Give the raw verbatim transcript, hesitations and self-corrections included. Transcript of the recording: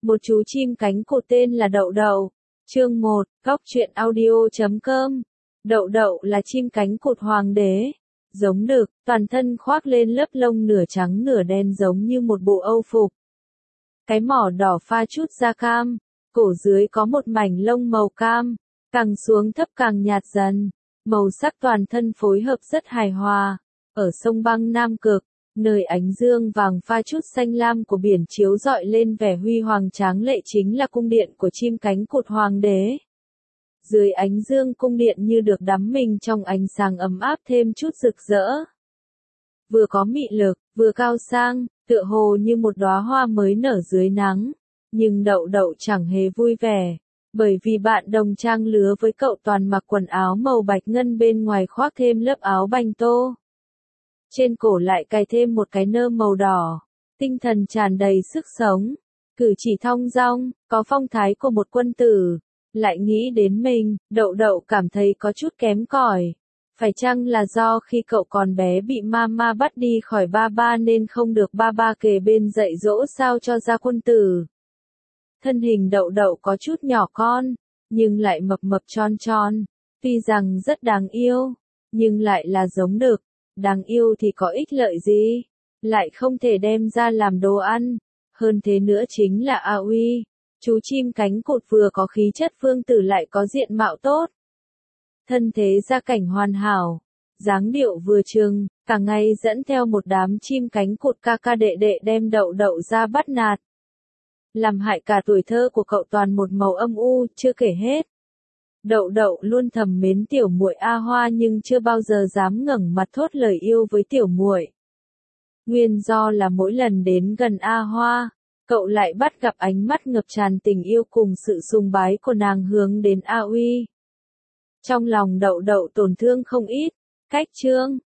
Một chú chim cánh cụt tên là Đậu Đậu. Chương một, góc truyện audio chấm com. Đậu Đậu là chim cánh cụt hoàng đế. Giống đực, toàn thân khoác lên lớp lông nửa trắng nửa đen giống như một bộ âu phục. Cái mỏ đỏ pha chút da cam, cổ dưới có một mảnh lông màu cam, càng xuống thấp càng nhạt dần. Màu sắc toàn thân phối hợp rất hài hòa. Ở sông băng Nam Cực, nơi ánh dương vàng pha chút xanh lam của biển chiếu rọi lên vẻ huy hoàng tráng lệ chính là cung điện của chim cánh cụt hoàng đế. Dưới ánh dương cung điện như được đắm mình trong ánh sáng ấm áp thêm chút rực rỡ. Vừa có mị lực, vừa cao sang, tựa hồ như một đóa hoa mới nở dưới nắng. Nhưng Đậu Đậu chẳng hề vui vẻ, bởi vì bạn đồng trang lứa với cậu toàn mặc quần áo màu bạch ngân bên ngoài khoác thêm lớp áo banh tô. Trên cổ lại cài thêm một cái nơ màu đỏ, tinh thần tràn đầy sức sống, cử chỉ thong dong, có phong thái của một quân tử. Lại nghĩ đến mình, Đậu Đậu cảm thấy có chút kém cỏi. Phải chăng là do khi cậu còn bé bị mama bắt đi khỏi ba ba nên không được ba ba kề bên dạy dỗ sao cho ra quân tử. Thân hình Đậu Đậu có chút nhỏ con, nhưng lại mập mập tròn tròn, tuy rằng rất đáng yêu, nhưng lại là giống đực. Đáng yêu thì có ích lợi gì, lại không thể đem ra làm đồ ăn. Hơn thế nữa chính là A Uy, chú chim cánh cụt vừa có khí chất vương tử lại có diện mạo tốt. Thân thế gia cảnh hoàn hảo, dáng điệu vừa chừng, cả ngày dẫn theo một đám chim cánh cụt ca ca đệ đệ đem Đậu Đậu ra bắt nạt. Làm hại cả tuổi thơ của cậu toàn một màu âm u, chưa kể hết. Đậu Đậu luôn thầm mến tiểu muội A Hoa nhưng chưa bao giờ dám ngẩng mặt thốt lời yêu với tiểu muội. Nguyên do là mỗi lần đến gần A Hoa, cậu lại bắt gặp ánh mắt ngập tràn tình yêu cùng sự sùng bái của nàng hướng đến A Uy. Trong lòng Đậu Đậu tổn thương không ít, cách chương,